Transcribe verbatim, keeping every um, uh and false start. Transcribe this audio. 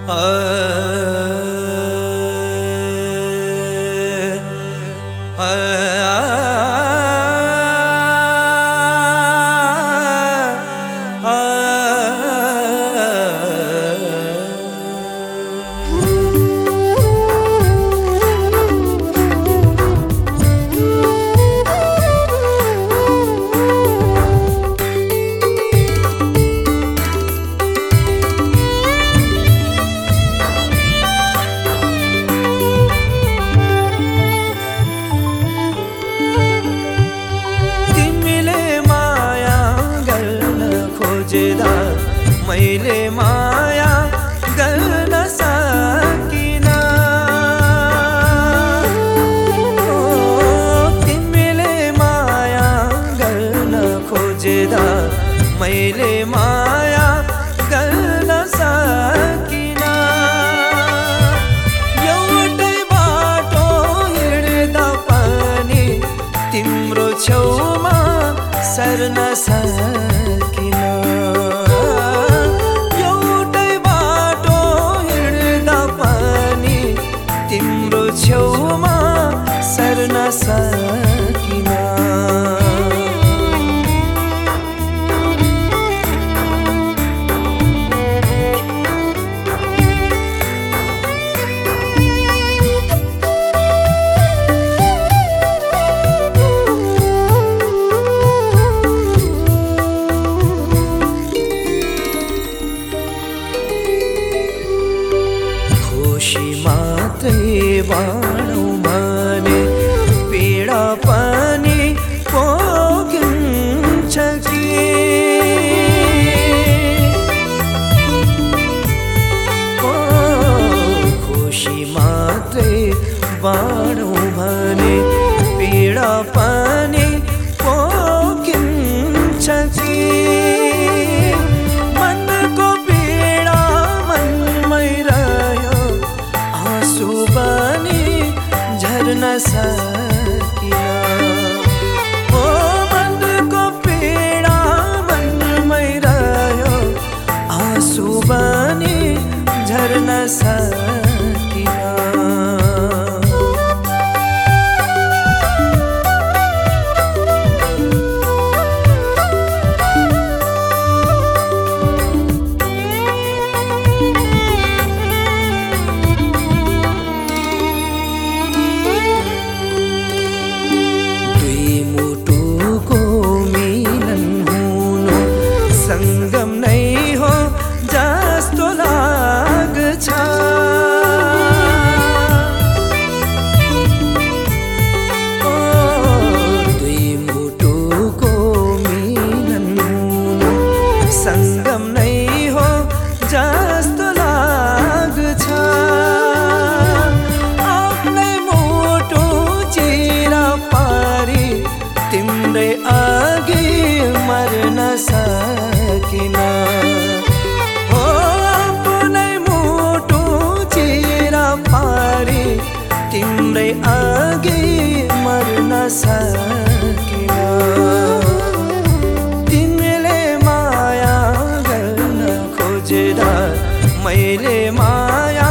मैले माया गर्न सकिन तिमीले माया गर्न खोजेदा मैले माया गर्न सकिन एउटै बाटो हिँड्दा पनि तिम्रो छेउमा सर्न सकिन छेउमा सर्न सकिन खुशी मात्रै बाँडौँ भने पीडा पनि पोखिन्छ कि ओ खुशी मात्रै बाँडौँ भने पीडा पनि पोखिन्छ कि मनको पीडा मनमै रह्यो आँसु पनि झर्न सकिन ओ मनको पीडा मनमै रह्यो आँसु पनि झर्न सकिन संगम नै हो जस्तो लाग्छ ओ दुई मुटुको मिलन हुनु संगम नै हो जस्तो लाग्छ आफ्नै मुटु चिरा पारी तिम्रै अघि मर्न सकिन हो आफ्नै मुटु चिरा पारी तिम्रै अघि मर्न सकिन तिमीले माया गर्न खोजेदा मैले माया